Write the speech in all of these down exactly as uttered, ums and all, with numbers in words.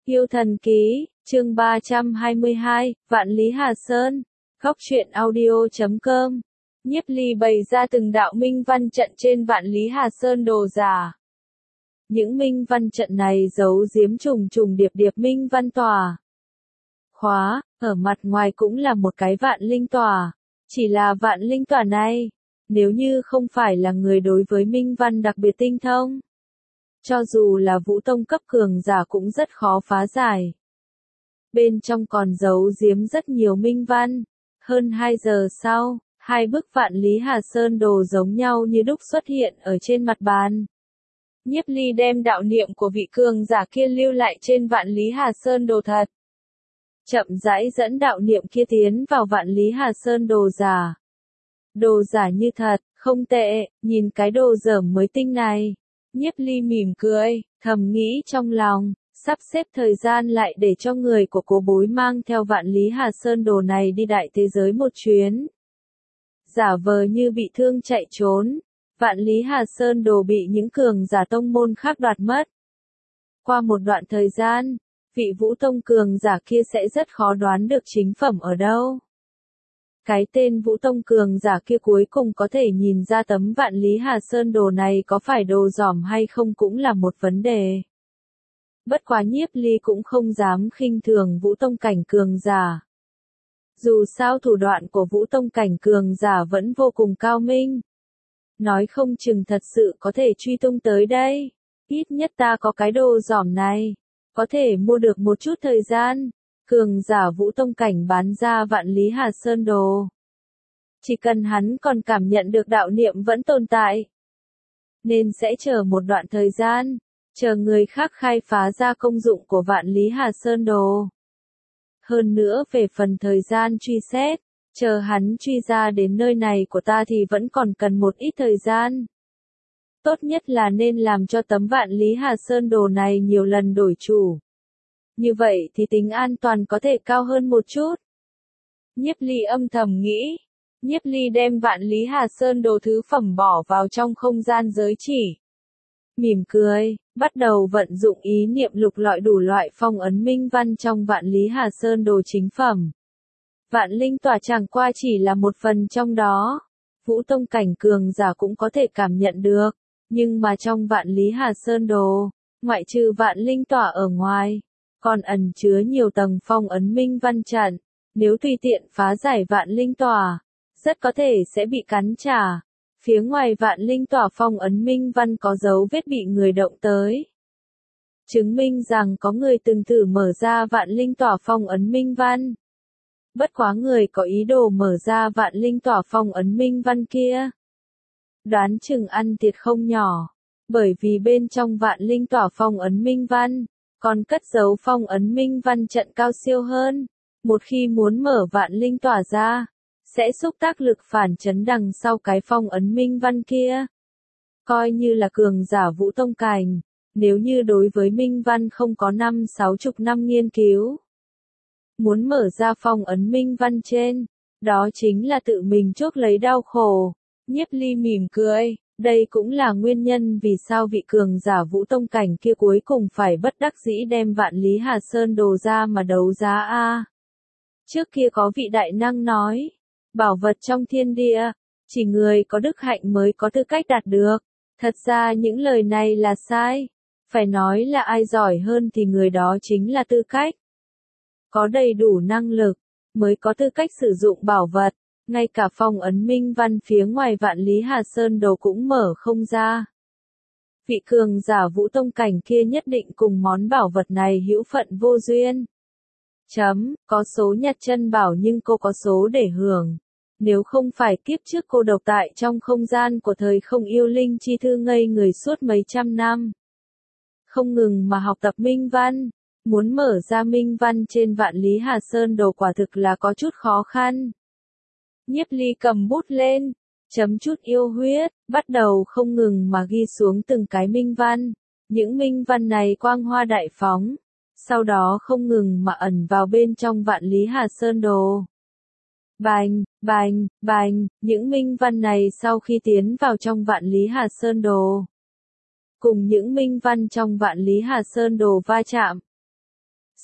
Yêu thần ký, chương ba trăm hai mươi hai, Vạn Lý Hà Sơn, góc truyện audio chấm com. Nhiếp Ly bày ra từng đạo minh văn trận trên Vạn Lý Hà Sơn đồ giả. Những minh văn trận này giấu giếm trùng trùng điệp điệp minh văn tòa. Khóa, ở mặt ngoài cũng là một cái vạn linh tòa. Chỉ là vạn linh tòa này, nếu như không phải là người đối với minh văn đặc biệt tinh thông, cho dù là vũ tông cấp cường giả cũng rất khó phá giải. Bên trong còn giấu giếm rất nhiều minh văn. Hơn hai giờ sau, hai bức Vạn Lý Hà Sơn đồ giống nhau như đúc xuất hiện ở trên mặt bàn. Nhiếp Ly đem đạo niệm của vị cường giả kia lưu lại trên Vạn Lý Hà Sơn đồ thật. Chậm rãi dẫn đạo niệm kia tiến vào Vạn Lý Hà Sơn đồ giả. Đồ giả như thật, không tệ, nhìn cái đồ dởm mới tinh này. Nhiếp Ly mỉm cười, thầm nghĩ trong lòng, sắp xếp thời gian lại để cho người của Cố Bối mang theo Vạn Lý Hà Sơn đồ này đi đại thế giới một chuyến. Giả vờ như bị thương chạy trốn, Vạn Lý Hà Sơn đồ bị những cường giả tông môn khác đoạt mất. Qua một đoạn thời gian, vị vũ tông cường giả kia sẽ rất khó đoán được chính phẩm ở đâu. Cái tên vũ tông cường giả kia cuối cùng có thể nhìn ra tấm Vạn Lý Hà Sơn đồ này có phải đồ dỏm hay không cũng là một vấn đề. Bất quá Nhiếp Ly cũng không dám khinh thường vũ tông cảnh cường giả. Dù sao thủ đoạn của vũ tông cảnh cường giả vẫn vô cùng cao minh. Nói không chừng thật sự có thể truy tung tới đây. Ít nhất ta có cái đồ dỏm này, có thể mua được một chút thời gian. Cường giả vũ tông cảnh bán ra Vạn Lý Hà Sơn đồ. Chỉ cần hắn còn cảm nhận được đạo niệm vẫn tồn tại, nên sẽ chờ một đoạn thời gian, chờ người khác khai phá ra công dụng của Vạn Lý Hà Sơn đồ. Hơn nữa về phần thời gian truy xét, chờ hắn truy ra đến nơi này của ta thì vẫn còn cần một ít thời gian. Tốt nhất là nên làm cho tấm Vạn Lý Hà Sơn đồ này nhiều lần đổi chủ. Như vậy thì tính an toàn có thể cao hơn một chút. Nhiếp Ly âm thầm nghĩ. Nhiếp Ly đem Vạn Lý Hà Sơn đồ thứ phẩm bỏ vào trong không gian giới chỉ. Mỉm cười, bắt đầu vận dụng ý niệm lục lọi đủ loại phong ấn minh văn trong Vạn Lý Hà Sơn đồ chính phẩm. Vạn linh tỏa chẳng qua chỉ là một phần trong đó. Vũ tông cảnh cường giả cũng có thể cảm nhận được. Nhưng mà trong Vạn Lý Hà Sơn đồ, ngoại trừ vạn linh tỏa ở ngoài, còn ẩn chứa nhiều tầng phong ấn minh văn trận. Nếu tùy tiện phá giải vạn linh tỏa, rất có thể sẽ bị cắn trả. Phía ngoài vạn linh tỏa phong ấn minh văn có dấu vết bị người động tới, chứng minh rằng có người từng thử mở ra vạn linh tỏa phong ấn minh văn. Bất quá người có ý đồ mở ra vạn linh tỏa phong ấn minh văn kia, đoán chừng ăn thiệt không nhỏ, bởi vì bên trong vạn linh tỏa phong ấn minh văn, còn cất giấu phong ấn minh văn trận cao siêu hơn. Một khi muốn mở vạn linh tỏa ra, sẽ xúc tác lực phản chấn đằng sau cái phong ấn minh văn kia. Coi như là cường giả vũ tông cảnh, nếu như đối với minh văn không có năm sáu chục năm nghiên cứu, muốn mở ra phong ấn minh văn trên, đó chính là tự mình chuốc lấy đau khổ. Nhiếp Ly mỉm cười, đây cũng là nguyên nhân vì sao vị cường giả vũ tông cảnh kia cuối cùng phải bất đắc dĩ đem Vạn Lý Hà Sơn đồ ra mà đấu giá a. Trước kia có vị đại năng nói, bảo vật trong thiên địa, chỉ người có đức hạnh mới có tư cách đạt được. Thật ra những lời này là sai. Phải nói là ai giỏi hơn thì người đó chính là tư cách. Có đầy đủ năng lực, mới có tư cách sử dụng bảo vật. Ngay cả phong ấn minh văn phía ngoài Vạn Lý Hà Sơn đồ cũng mở không ra. Vị cường giả vũ tông cảnh kia nhất định cùng món bảo vật này hữu phận vô duyên. Chấm, có số nhặt chân bảo nhưng cô có số để hưởng. Nếu không phải kiếp trước cô độc tại trong không gian của thời không yêu linh chi thư ngây người suốt mấy trăm năm, không ngừng mà học tập minh văn, muốn mở ra minh văn trên Vạn Lý Hà Sơn đồ quả thực là có chút khó khăn. Nhiếp Ly cầm bút lên, chấm chút yêu huyết, bắt đầu không ngừng mà ghi xuống từng cái minh văn. Những minh văn này quang hoa đại phóng, sau đó không ngừng mà ẩn vào bên trong Vạn Lý Hà Sơn đồ. Bành, bành, bành, những minh văn này sau khi tiến vào trong Vạn Lý Hà Sơn đồ, cùng những minh văn trong Vạn Lý Hà Sơn đồ va chạm,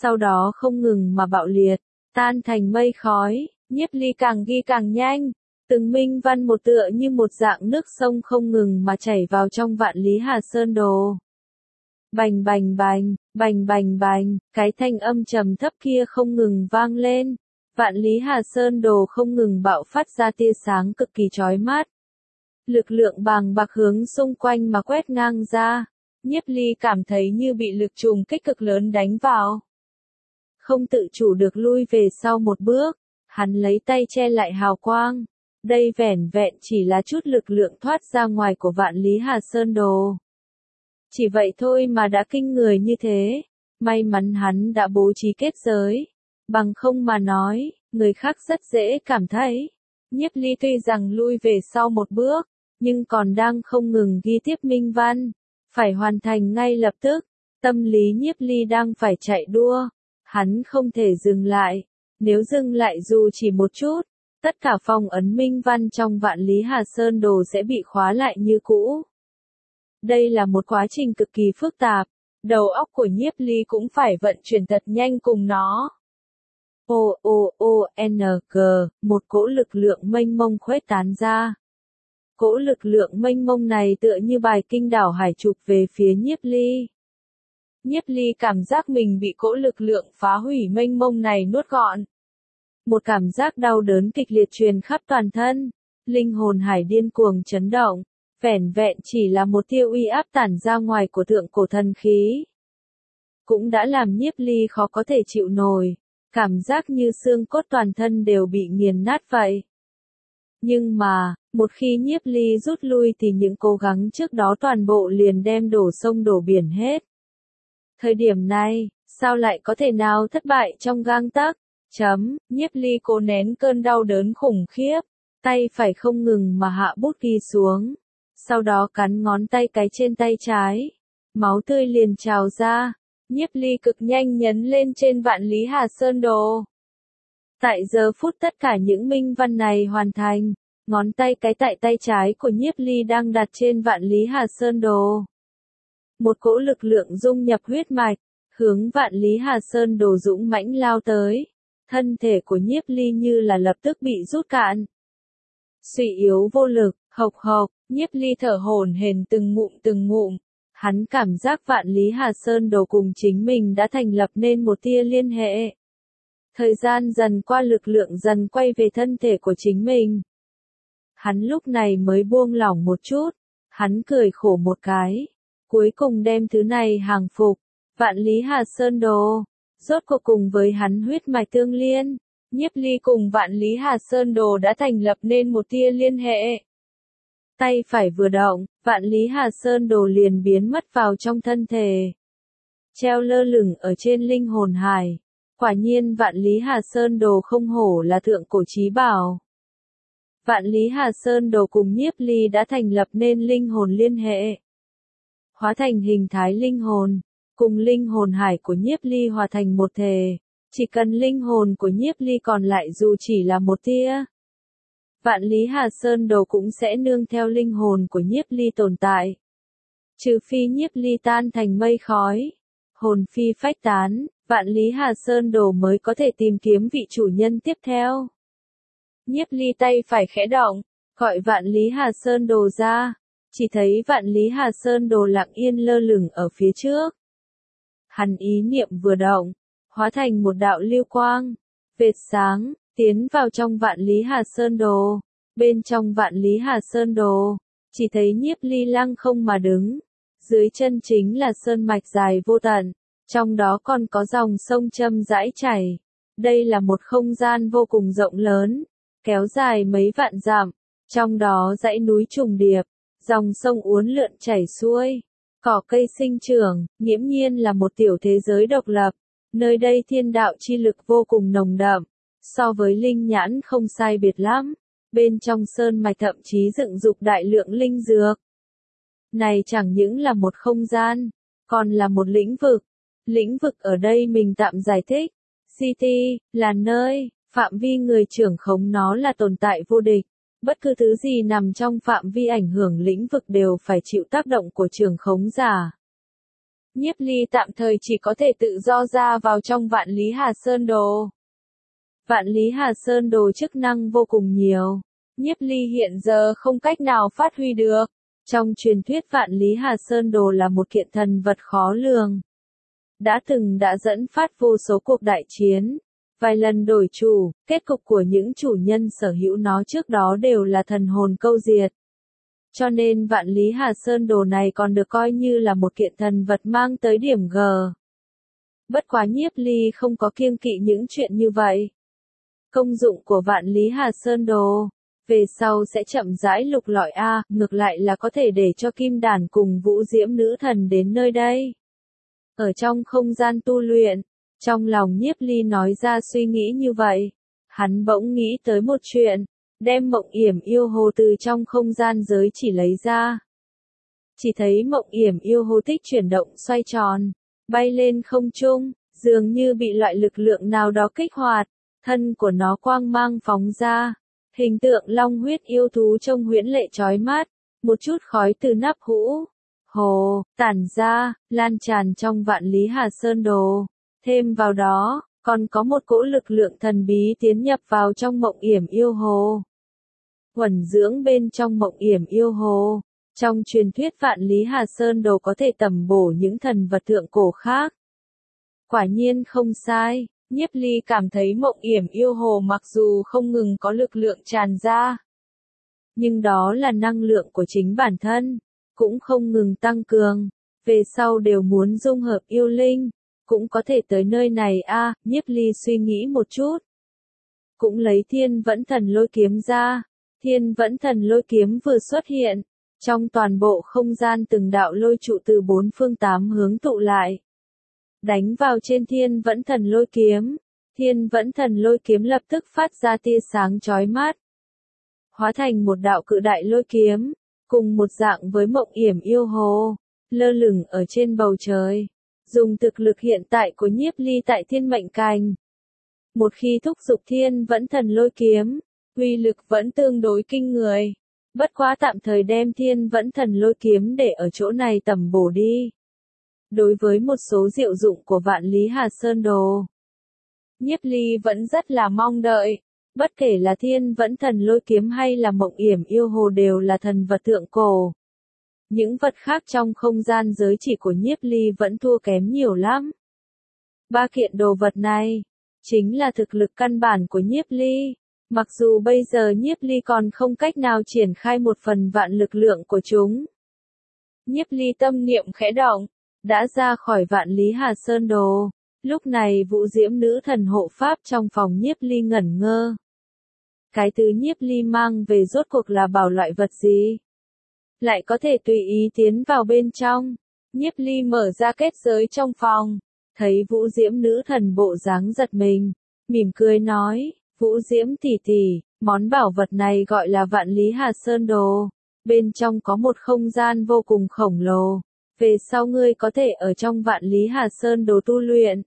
sau đó không ngừng mà bạo liệt, tan thành mây khói, Nhiếp Ly càng ghi càng nhanh, từng minh văn một tựa như một dạng nước sông không ngừng mà chảy vào trong Vạn Lý Hà Sơn Đồ. Bành bành bành, bành bành bành, cái thanh âm trầm thấp kia không ngừng vang lên, Vạn Lý Hà Sơn Đồ không ngừng bạo phát ra tia sáng cực kỳ chói mắt. Lực lượng bàng bạc hướng xung quanh mà quét ngang ra, Nhiếp Ly cảm thấy như bị lực trùng kích cực lớn đánh vào. Không tự chủ được lui về sau một bước, hắn lấy tay che lại hào quang. Đây vẻn vẹn chỉ là chút lực lượng thoát ra ngoài của Vạn Lý Hà Sơn Đồ. Chỉ vậy thôi mà đã kinh người như thế, may mắn hắn đã bố trí kết giới. Bằng không mà nói, người khác rất dễ cảm thấy. Nhiếp Ly tuy rằng lui về sau một bước, nhưng còn đang không ngừng ghi tiếp minh văn, phải hoàn thành ngay lập tức. Tâm lý Nhiếp Ly đang phải chạy đua, hắn không thể dừng lại, nếu dừng lại dù chỉ một chút, tất cả phong ấn minh văn trong Vạn Lý Hà Sơn Đồ sẽ bị khóa lại như cũ. Đây là một quá trình cực kỳ phức tạp, đầu óc của Nhiếp Ly cũng phải vận chuyển thật nhanh cùng nó. O O O N G, một cỗ lực lượng mênh mông khuếch tán ra. Cỗ lực lượng mênh mông này tựa như bài kinh đảo hải trục về phía Nhiếp Ly. Nhiếp Ly cảm giác mình bị cỗ lực lượng phá hủy mênh mông này nuốt gọn. Một cảm giác đau đớn kịch liệt truyền khắp toàn thân, linh hồn hải điên cuồng chấn động, vẻn vẹn chỉ là một tia uy áp tản ra ngoài của thượng cổ thần khí. Cũng đã làm Nhiếp Ly khó có thể chịu nổi, cảm giác như xương cốt toàn thân đều bị nghiền nát vậy. Nhưng mà, một khi Nhiếp Ly rút lui thì những cố gắng trước đó toàn bộ liền đem đổ sông đổ biển hết. Thời điểm này, sao lại có thể nào thất bại trong gang tấc? Chấm, Nhiếp Ly cố nén cơn đau đớn khủng khiếp, tay phải không ngừng mà hạ bút ghi xuống, sau đó cắn ngón tay cái trên tay trái, máu tươi liền trào ra, Nhiếp Ly cực nhanh nhấn lên trên Vạn Lý Hà Sơn Đồ. Tại giờ phút tất cả những minh văn này hoàn thành, ngón tay cái tại tay trái của Nhiếp Ly đang đặt trên Vạn Lý Hà Sơn Đồ. Một cỗ lực lượng dung nhập huyết mạch, hướng Vạn Lý Hà Sơn Đồ dũng mãnh lao tới. Thân thể của Nhiếp Ly như là lập tức bị rút cạn. Suy yếu vô lực, hộc hộc, Nhiếp Ly thở hổn hển từng ngụm từng ngụm. Hắn cảm giác Vạn Lý Hà Sơn Đồ cùng chính mình đã thành lập nên một tia liên hệ. Thời gian dần qua lực lượng dần quay về thân thể của chính mình. Hắn lúc này mới buông lỏng một chút. Hắn cười khổ một cái. Cuối cùng đem thứ này hàng phục. Vạn Lý Hà Sơn Đồ. Rốt cuộc cùng với hắn huyết mạch tương liên, Nhiếp Ly cùng Vạn Lý Hà Sơn Đồ đã thành lập nên một tia liên hệ. Tay phải vừa động, Vạn Lý Hà Sơn Đồ liền biến mất vào trong thân thể. Treo lơ lửng ở trên linh hồn hải. Quả nhiên Vạn Lý Hà Sơn Đồ không hổ là thượng cổ chí bảo. Vạn Lý Hà Sơn Đồ cùng Nhiếp Ly đã thành lập nên linh hồn liên hệ. Hóa thành hình thái linh hồn. Cùng linh hồn hải của Nhiếp Ly hòa thành một thể, chỉ cần linh hồn của Nhiếp Ly còn lại dù chỉ là một tia. Vạn Lý Hà Sơn Đồ cũng sẽ nương theo linh hồn của Nhiếp Ly tồn tại. Trừ phi Nhiếp Ly tan thành mây khói, hồn phi phách tán, Vạn Lý Hà Sơn Đồ mới có thể tìm kiếm vị chủ nhân tiếp theo. Nhiếp Ly tay phải khẽ động, gọi Vạn Lý Hà Sơn Đồ ra, chỉ thấy Vạn Lý Hà Sơn Đồ lặng yên lơ lửng ở phía trước. Hắn ý niệm vừa động, hóa thành một đạo lưu quang, vệt sáng, tiến vào trong Vạn Lý Hà Sơn Đồ. Bên trong Vạn Lý Hà Sơn Đồ, chỉ thấy Nhiếp Ly lăng không mà đứng. Dưới chân chính là sơn mạch dài vô tận, trong đó còn có dòng sông châm rãi chảy. Đây là một không gian vô cùng rộng lớn, kéo dài mấy vạn dặm, trong đó dãy núi trùng điệp, dòng sông uốn lượn chảy xuôi. Cỏ cây sinh trưởng, nghiễm nhiên là một tiểu thế giới độc lập, nơi đây thiên đạo chi lực vô cùng nồng đậm, so với linh nhãn không sai biệt lắm, bên trong sơn mạch thậm chí dựng dục đại lượng linh dược. Này chẳng những là một không gian, còn là một lĩnh vực. Lĩnh vực ở đây mình tạm giải thích, City, là nơi, phạm vi người trưởng khống nó là tồn tại vô địch. Bất cứ thứ gì nằm trong phạm vi ảnh hưởng lĩnh vực đều phải chịu tác động của trưởng khống giả. Nhiếp Ly tạm thời chỉ có thể tự do ra vào trong Vạn Lý Hà Sơn Đồ. Vạn Lý Hà Sơn Đồ chức năng vô cùng nhiều. Nhiếp Ly hiện giờ không cách nào phát huy được. Trong truyền thuyết Vạn Lý Hà Sơn Đồ là một kiện thần vật khó lường. Đã từng đã dẫn phát vô số cuộc đại chiến. Vài lần đổi chủ, kết cục của những chủ nhân sở hữu nó trước đó đều là thần hồn câu diệt. Cho nên Vạn Lý Hà Sơn Đồ này còn được coi như là một kiện thần vật mang tới điểm G. Bất quá Nhiếp Ly không có kiêng kỵ những chuyện như vậy. Công dụng của Vạn Lý Hà Sơn Đồ, về sau sẽ chậm rãi lục lọi a, ngược lại là có thể để cho Kim Đàn cùng Vũ Diễm Nữ Thần đến nơi đây. Ở trong không gian tu luyện, trong lòng Nhiếp Ly nói ra suy nghĩ như vậy, hắn bỗng nghĩ tới một chuyện, đem Mộng Yểm Yêu Hồ từ trong không gian giới chỉ lấy ra. Chỉ thấy Mộng Yểm Yêu Hồ tích chuyển động xoay tròn, bay lên không trung, dường như bị loại lực lượng nào đó kích hoạt, thân của nó quang mang phóng ra. Hình tượng long huyết yêu thú trông huyễn lệ chói mắt, một chút khói từ nắp hũ, hồ, tản ra, lan tràn trong Vạn Lý Hà Sơn Đồ. Thêm vào đó, còn có một cỗ lực lượng thần bí tiến nhập vào trong Mộng Yểm Yêu Hồ. Huẩn dưỡng bên trong Mộng Yểm Yêu Hồ. Trong truyền thuyết Vạn Lý Hà Sơn Đồ có thể tầm bổ những thần vật thượng cổ khác. Quả nhiên không sai. Nhiếp Ly cảm thấy Mộng Yểm Yêu Hồ mặc dù không ngừng có lực lượng tràn ra, nhưng đó là năng lượng của chính bản thân, cũng không ngừng tăng cường, về sau đều muốn dung hợp yêu linh, cũng có thể tới nơi này a. À, Nhiếp Ly suy nghĩ một chút, cũng lấy Thiên Vẫn Thần Lôi Kiếm ra. Thiên Vẫn Thần Lôi Kiếm vừa xuất hiện, trong toàn bộ không gian từng đạo lôi trụ từ bốn phương tám hướng tụ lại. Đánh vào trên Thiên Vẫn Thần Lôi Kiếm, Thiên Vẫn Thần Lôi Kiếm lập tức phát ra tia sáng chói mắt, hóa thành một đạo cự đại lôi kiếm, cùng một dạng với Mộng Yểm Yêu Hồ, lơ lửng ở trên bầu trời. Dùng thực lực hiện tại của Nhiếp Ly tại Thiên Mệnh Cành, một khi thúc giục Thiên Vẫn Thần Lôi Kiếm, uy lực vẫn tương đối kinh người. Bất quá tạm thời đem Thiên Vẫn Thần Lôi Kiếm để ở chỗ này tầm bổ đi. Đối với một số diệu dụng của Vạn Lý Hà Sơn Đồ, Nhiếp Ly vẫn rất là mong đợi. Bất kể là Thiên Vẫn Thần Lôi Kiếm hay là Mộng Yểm Yêu Hồ đều là thần vật thượng cổ. Những vật khác trong không gian giới chỉ của Nhiếp Ly vẫn thua kém nhiều lắm. Ba kiện đồ vật này, chính là thực lực căn bản của Nhiếp Ly. Mặc dù bây giờ Nhiếp Ly còn không cách nào triển khai một phần vạn lực lượng của chúng. Nhiếp Ly tâm niệm khẽ động, đã ra khỏi Vạn Lý Hà Sơn Đồ. Lúc này Vũ Diễm Nữ Thần hộ pháp trong phòng Nhiếp Ly ngẩn ngơ. Cái thứ Nhiếp Ly mang về rốt cuộc là bảo loại vật gì? Lại có thể tùy ý tiến vào bên trong. Nhiếp Ly mở ra kết giới trong phòng, thấy Vũ Diễm Nữ Thần bộ dáng giật mình, mỉm cười nói, Vũ Diễm tỷ tỷ, món bảo vật này gọi là Vạn Lý Hà Sơn Đồ. Bên trong có một không gian vô cùng khổng lồ. Về sau ngươi có thể ở trong Vạn Lý Hà Sơn Đồ tu luyện.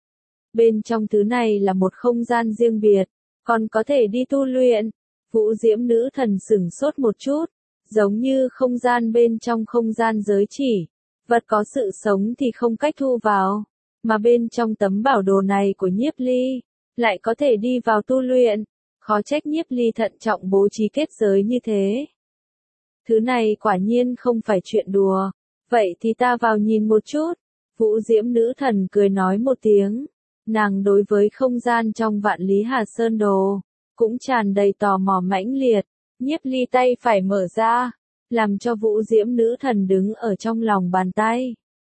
Bên trong thứ này là một không gian riêng biệt, còn có thể đi tu luyện. Vũ Diễm Nữ Thần sửng sốt một chút, giống như không gian bên trong không gian giới chỉ. Vật có sự sống thì không cách thu vào, mà bên trong tấm bảo đồ này của Nhiếp Ly, lại có thể đi vào tu luyện. Khó trách Nhiếp Ly thận trọng bố trí kết giới như thế. Thứ này quả nhiên không phải chuyện đùa. Vậy thì ta vào nhìn một chút. Vũ Diễm Nữ Thần cười nói một tiếng. Nàng đối với không gian trong Vạn Lý Hà Sơn Đồ, cũng tràn đầy tò mò mãnh liệt. Nhiếp Ly tay phải mở ra, làm cho Vũ Diễm Nữ Thần đứng ở trong lòng bàn tay.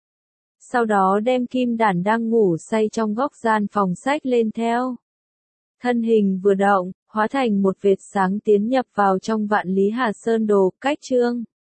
Sau đó đem Kim Đàn đang ngủ say trong góc gian phòng sách lên theo. Thân hình vừa động, hóa thành một vệt sáng tiến nhập vào trong Vạn Lý Hà Sơn Đồ, cách chương.